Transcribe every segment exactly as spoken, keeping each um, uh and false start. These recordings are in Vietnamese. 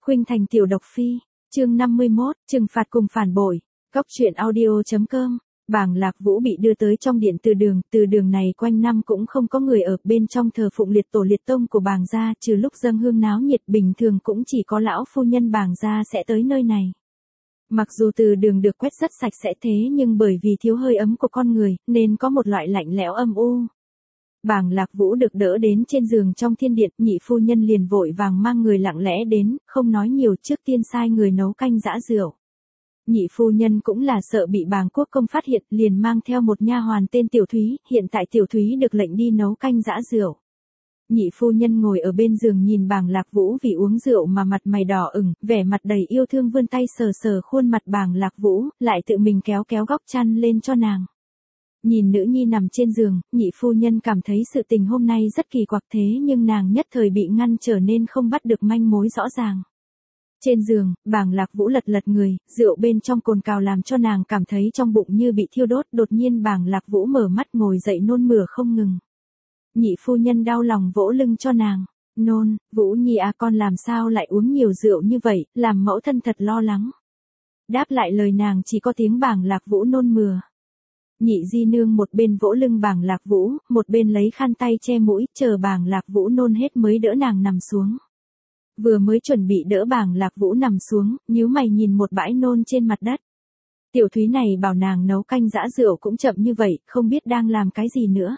Khuynh Thành tiểu độc phi, chương năm mươi mốt, trừng phạt cùng phản bội. Góc truyện audio.com. Bàng Lạc Vũ bị đưa tới trong điện từ đường, từ đường này quanh năm cũng không có người ở, bên trong thờ phụng liệt tổ liệt tông của Bàng gia, trừ lúc dâng hương náo nhiệt bình thường cũng chỉ có lão phu nhân Bàng gia sẽ tới nơi này. Mặc dù từ đường được quét rất sạch sẽ thế nhưng bởi vì thiếu hơi ấm của con người, nên có một loại lạnh lẽo âm u. Bàng Lạc Vũ được đỡ đến trên giường trong thiên điện, nhị phu nhân liền vội vàng mang người lặng lẽ đến, không nói nhiều, trước tiên sai người nấu canh giã rượu. Nhị phu nhân cũng là sợ bị Bàng Quốc Công phát hiện, liền mang theo một nha hoàn tên Tiểu Thúy, hiện tại Tiểu Thúy được lệnh đi nấu canh giã rượu. Nhị phu nhân ngồi ở bên giường nhìn Bàng Lạc Vũ vì uống rượu mà mặt mày đỏ ửng, vẻ mặt đầy yêu thương vươn tay sờ sờ khuôn mặt Bàng Lạc Vũ, lại tự mình kéo kéo góc chăn lên cho nàng. Nhìn nữ nhi nằm trên giường, nhị phu nhân cảm thấy sự tình hôm nay rất kỳ quặc thế nhưng nàng nhất thời bị ngăn trở nên không bắt được manh mối rõ ràng. Trên giường, Bàng Lạc Vũ lật lật người, rượu bên trong cồn cào làm cho nàng cảm thấy trong bụng như bị thiêu đốt, đột nhiên Bàng Lạc Vũ mở mắt ngồi dậy nôn mửa không ngừng. Nhị phu nhân đau lòng vỗ lưng cho nàng, nôn, Vũ Nhi à, con làm sao lại uống nhiều rượu như vậy, làm mẫu thân thật lo lắng. Đáp lại lời nàng chỉ có tiếng Bàng Lạc Vũ nôn mửa. Nhị di nương một bên vỗ lưng Bàng Lạc Vũ, một bên lấy khăn tay che mũi, chờ Bàng Lạc Vũ nôn hết mới đỡ nàng nằm xuống. Vừa mới chuẩn bị đỡ Bàng Lạc Vũ nằm xuống, nhíu mày nhìn một bãi nôn trên mặt đất. Tiểu Thúy này bảo nàng nấu canh giã rượu cũng chậm như vậy, không biết đang làm cái gì nữa.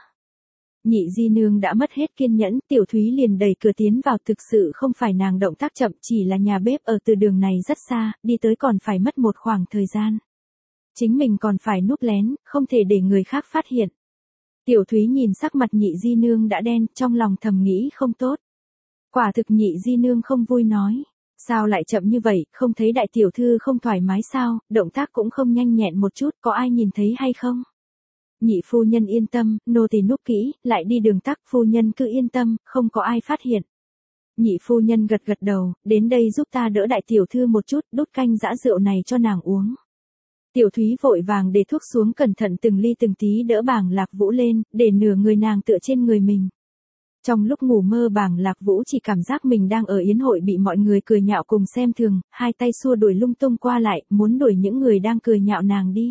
Nhị di nương đã mất hết kiên nhẫn, Tiểu Thúy liền đẩy cửa tiến vào, thực sự không phải nàng động tác chậm, chỉ là nhà bếp ở từ đường này rất xa, đi tới còn phải mất một khoảng thời gian. Chính mình còn phải núp lén, không thể để người khác phát hiện. Tiểu Thúy nhìn sắc mặt nhị di nương đã đen, trong lòng thầm nghĩ không tốt. Quả thực nhị di nương không vui nói. Sao lại chậm như vậy, không thấy đại tiểu thư không thoải mái sao, động tác cũng không nhanh nhẹn một chút, có ai nhìn thấy hay không? Nhị phu nhân yên tâm, nô tỳ núp kỹ, lại đi đường tắc, phu nhân cứ yên tâm, không có ai phát hiện. Nhị phu nhân gật gật đầu, đến đây giúp ta đỡ đại tiểu thư một chút, đút canh giã rượu này cho nàng uống. Tiểu Thúy vội vàng để thuốc xuống, cẩn thận từng ly từng tí đỡ Bàng Lạc Vũ lên, để nửa người nàng tựa trên người mình. Trong lúc ngủ mơ Bàng Lạc Vũ chỉ cảm giác mình đang ở yến hội bị mọi người cười nhạo cùng xem thường, hai tay xua đuổi lung tung qua lại, muốn đuổi những người đang cười nhạo nàng đi.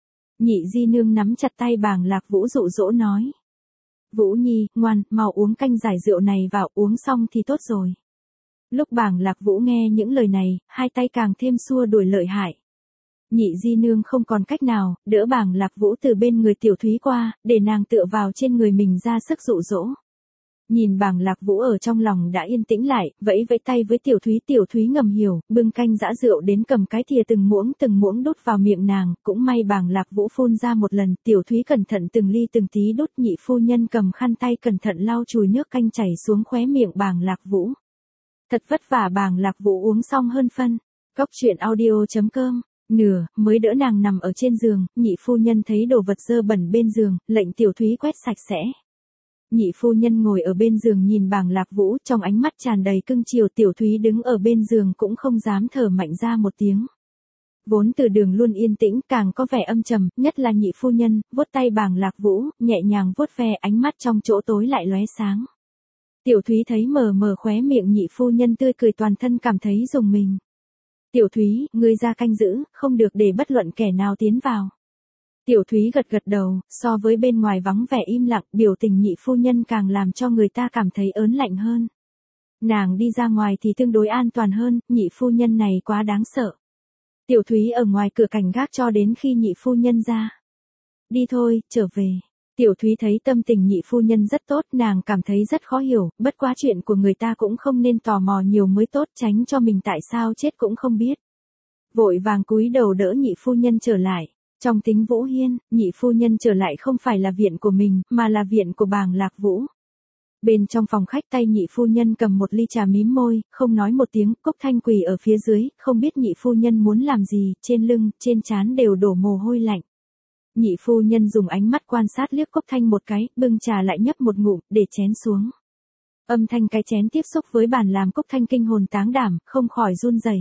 Nhị di nương nắm chặt tay Bàng Lạc Vũ dụ dỗ nói. Vũ Nhi, ngoan, mau uống canh giải rượu này vào, uống xong thì tốt rồi. Lúc Bàng Lạc Vũ nghe những lời này, hai tay càng thêm xua đuổi lợi hại. Nhị di nương không còn cách nào, đỡ Bàng Lạc Vũ từ bên người Tiểu Thúy qua, để nàng tựa vào trên người mình ra sức dụ dỗ. Nhìn Bàng Lạc Vũ ở trong lòng đã yên tĩnh lại, vẫy vẫy tay với Tiểu Thúy, Tiểu Thúy ngầm hiểu, bưng canh giã rượu đến cầm cái thìa từng muỗng từng muỗng đút vào miệng nàng, cũng may Bàng Lạc Vũ phun ra một lần, Tiểu Thúy cẩn thận từng ly từng tí đút, nhị phu nhân cầm khăn tay cẩn thận lau chùi nước canh chảy xuống khóe miệng Bàng Lạc Vũ. Thật vất vả Bàng Lạc Vũ uống xong hơn phân. Góc truyện audio.com. Nửa, mới đỡ nàng nằm ở trên giường, nhị phu nhân thấy đồ vật dơ bẩn bên giường, lệnh Tiểu Thúy quét sạch sẽ. Nhị phu nhân ngồi ở bên giường nhìn Bàng Lạc Vũ, trong ánh mắt tràn đầy cưng chiều, Tiểu Thúy đứng ở bên giường cũng không dám thở mạnh ra một tiếng. Vốn từ đường luôn yên tĩnh, càng có vẻ âm trầm, nhất là nhị phu nhân, vuốt tay Bàng Lạc Vũ, nhẹ nhàng vuốt ve, ánh mắt trong chỗ tối lại lóe sáng. Tiểu Thúy thấy mờ mờ khóe miệng nhị phu nhân tươi cười, toàn thân cảm thấy rùng mình. Tiểu Thúy, ngươi ra canh giữ, không được để bất luận kẻ nào tiến vào. Tiểu Thúy gật gật đầu, so với bên ngoài vắng vẻ im lặng, biểu tình nhị phu nhân càng làm cho người ta cảm thấy ớn lạnh hơn. Nàng đi ra ngoài thì tương đối an toàn hơn, nhị phu nhân này quá đáng sợ. Tiểu Thúy ở ngoài cửa cảnh gác cho đến khi nhị phu nhân ra. Đi thôi, trở về. Tiểu Thúy thấy tâm tình nhị phu nhân rất tốt, nàng cảm thấy rất khó hiểu, bất quá chuyện của người ta cũng không nên tò mò nhiều mới tốt, tránh cho mình tại sao chết cũng không biết. Vội vàng cúi đầu đỡ nhị phu nhân trở lại. Trong Tính Vũ Hiên, nhị phu nhân trở lại không phải là viện của mình, mà là viện của Bàng Lạc Vũ. Bên trong phòng khách tay nhị phu nhân cầm một ly trà mím môi, không nói một tiếng, Cúc Thanh quỳ ở phía dưới, không biết nhị phu nhân muốn làm gì, trên lưng, trên trán đều đổ mồ hôi lạnh. Nhị phu nhân dùng ánh mắt quan sát liếc Cúc Thanh một cái, bưng trà lại nhấp một ngụm, để chén xuống. Âm thanh cái chén tiếp xúc với bàn làm Cúc Thanh kinh hồn táng đảm, không khỏi run rẩy.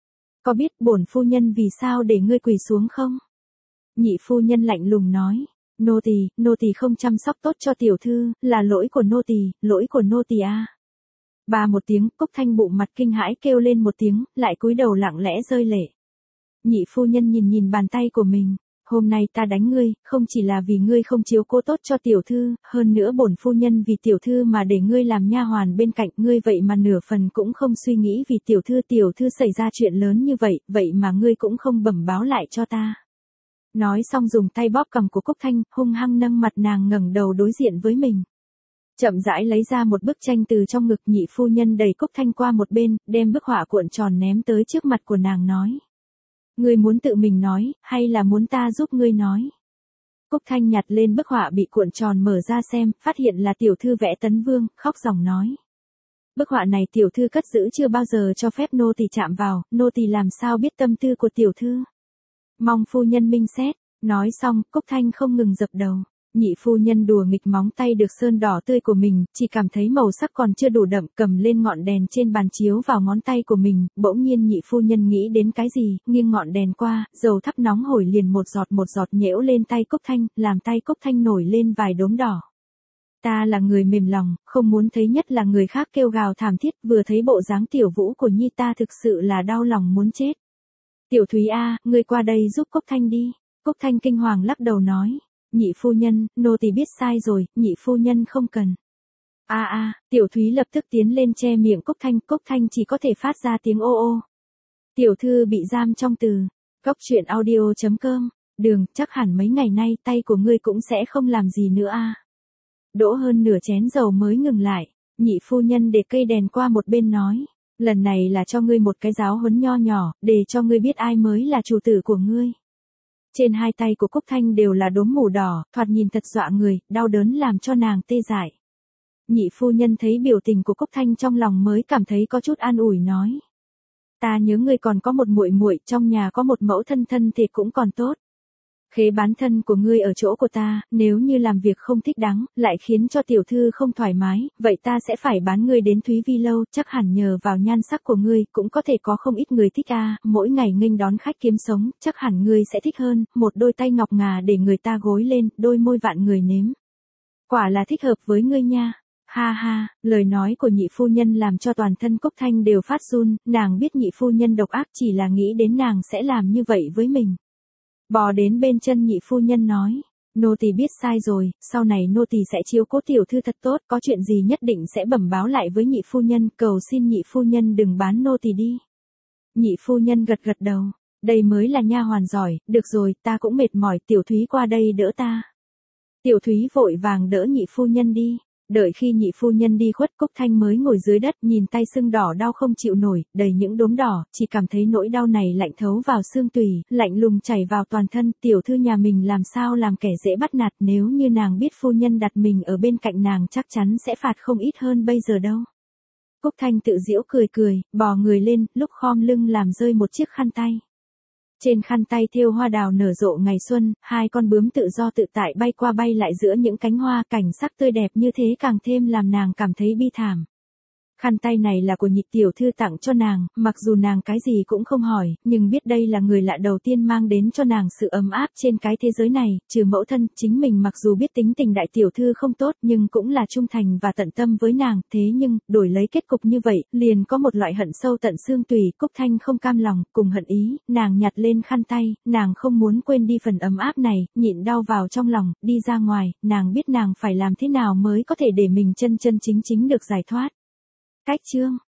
Có biết bổn phu nhân vì sao để ngươi quỳ xuống không? Nhị phu nhân lạnh lùng nói, nô tỳ, nô tỳ không chăm sóc tốt cho tiểu thư, là lỗi của nô tỳ, lỗi của nô tỳ a. Ba một tiếng, Cúc Thanh bụng mặt kinh hãi kêu lên một tiếng, lại cúi đầu lặng lẽ rơi lệ. Nhị phu nhân nhìn nhìn bàn tay của mình, hôm nay ta đánh ngươi, không chỉ là vì ngươi không chiếu cố tốt cho tiểu thư, hơn nữa bổn phu nhân vì tiểu thư mà để ngươi làm nha hoàn bên cạnh ngươi vậy mà nửa phần cũng không suy nghĩ vì tiểu thư tiểu thư xảy ra chuyện lớn như vậy, vậy mà ngươi cũng không bẩm báo lại cho ta. Nói xong dùng tay bóp cằm của Cúc Thanh, hung hăng nâng mặt nàng ngẩng đầu đối diện với mình. Chậm rãi lấy ra một bức tranh từ trong ngực, nhị phu nhân đẩy Cúc Thanh qua một bên, đem bức họa cuộn tròn ném tới trước mặt của nàng nói. Ngươi muốn tự mình nói, hay là muốn ta giúp ngươi nói? Cúc Thanh nhặt lên bức họa bị cuộn tròn mở ra xem, phát hiện là tiểu thư vẽ Tấn Vương, khóc ròng nói. Bức họa này tiểu thư cất giữ chưa bao giờ cho phép nô tỳ chạm vào, nô tỳ làm sao biết tâm tư của tiểu thư? Mong phu nhân minh xét. Nói xong, Cúc Thanh không ngừng dập đầu. Nhị phu nhân đùa nghịch móng tay được sơn đỏ tươi của mình, chỉ cảm thấy màu sắc còn chưa đủ đậm, cầm lên ngọn đèn trên bàn chiếu vào ngón tay của mình, bỗng nhiên nhị phu nhân nghĩ đến cái gì, nghiêng ngọn đèn qua, dầu thắp nóng hổi liền một giọt một giọt nhễu lên tay Cúc Thanh, làm tay Cúc Thanh nổi lên vài đốm đỏ. Ta là người mềm lòng, không muốn thấy nhất là người khác kêu gào thảm thiết, vừa thấy bộ dáng tiểu vũ của nhi ta thực sự là đau lòng muốn chết. Tiểu Thúy a, ngươi qua đây giúp Cúc Thanh đi. Cúc Thanh kinh hoàng lắc đầu nói. Nhị phu nhân, nô tỳ biết sai rồi, nhị phu nhân không cần. A a, tiểu Thúy lập tức tiến lên che miệng Cúc Thanh, Cúc Thanh chỉ có thể phát ra tiếng ô ô. Tiểu thư bị giam trong từ. Cốc truyện audio chấm com. Đường, chắc hẳn mấy ngày nay tay của ngươi cũng sẽ không làm gì nữa a. Đỗ hơn nửa chén dầu mới ngừng lại, nhị phu nhân để cây đèn qua một bên nói. Lần này là cho ngươi một cái giáo huấn nho nhỏ, để cho ngươi biết ai mới là chủ tử của ngươi. Trên hai tay của Cúc Thanh đều là đốm mủ đỏ, thoạt nhìn thật dọa người, đau đớn làm cho nàng tê dại. Nhị phu nhân thấy biểu tình của Cúc Thanh trong lòng mới cảm thấy có chút an ủi nói. Ta nhớ ngươi còn có một muội muội, trong nhà có một mẫu thân thân thì cũng còn tốt. Khế bán thân của ngươi ở chỗ của ta, nếu như làm việc không thích đáng, lại khiến cho tiểu thư không thoải mái, vậy ta sẽ phải bán ngươi đến Thúy Vi lâu, chắc hẳn nhờ vào nhan sắc của ngươi, cũng có thể có không ít người thích a, mỗi ngày nghênh đón khách kiếm sống, chắc hẳn ngươi sẽ thích hơn, một đôi tay ngọc ngà để người ta gối lên, đôi môi vạn người nếm. Quả là thích hợp với ngươi nha. Ha ha, lời nói của nhị phu nhân làm cho toàn thân Cúc Thanh đều phát run, nàng biết nhị phu nhân độc ác, chỉ là nghĩ đến nàng sẽ làm như vậy với mình. Bò đến bên chân nhị phu nhân nói, nô tỳ biết sai rồi, sau này nô tỳ sẽ chiếu cố tiểu thư thật tốt, có chuyện gì nhất định sẽ bẩm báo lại với nhị phu nhân, cầu xin nhị phu nhân đừng bán nô tỳ đi. Nhị phu nhân gật gật đầu, đây mới là nha hoàn giỏi, được rồi, ta cũng mệt mỏi, tiểu Thúy qua đây đỡ ta. Tiểu Thúy vội vàng đỡ nhị phu nhân đi. Đợi khi nhị phu nhân đi khuất, Cúc Thanh mới ngồi dưới đất, nhìn tay sưng đỏ đau không chịu nổi, đầy những đốm đỏ, chỉ cảm thấy nỗi đau này lạnh thấu vào xương tủy, lạnh lùng chảy vào toàn thân, tiểu thư nhà mình làm sao làm kẻ dễ bắt nạt, nếu như nàng biết phu nhân đặt mình ở bên cạnh nàng chắc chắn sẽ phạt không ít hơn bây giờ đâu. Cúc Thanh tự giễu cười cười, bò người lên, lúc khom lưng làm rơi một chiếc khăn tay. Trên khăn tay thêu hoa đào nở rộ ngày xuân, hai con bướm tự do tự tại bay qua bay lại giữa những cánh hoa, cảnh sắc tươi đẹp như thế càng thêm làm nàng cảm thấy bi thảm. Khăn tay này là của nhị tiểu thư tặng cho nàng, mặc dù nàng cái gì cũng không hỏi, nhưng biết đây là người lạ đầu tiên mang đến cho nàng sự ấm áp trên cái thế giới này, trừ mẫu thân, chính mình mặc dù biết tính tình đại tiểu thư không tốt nhưng cũng là trung thành và tận tâm với nàng, thế nhưng, đổi lấy kết cục như vậy, liền có một loại hận sâu tận xương tủy, Cúc Thanh không cam lòng, cùng hận ý, nàng nhặt lên khăn tay, nàng không muốn quên đi phần ấm áp này, nhịn đau vào trong lòng, đi ra ngoài, nàng biết nàng phải làm thế nào mới có thể để mình chân chân chính chính được giải thoát. Cách chương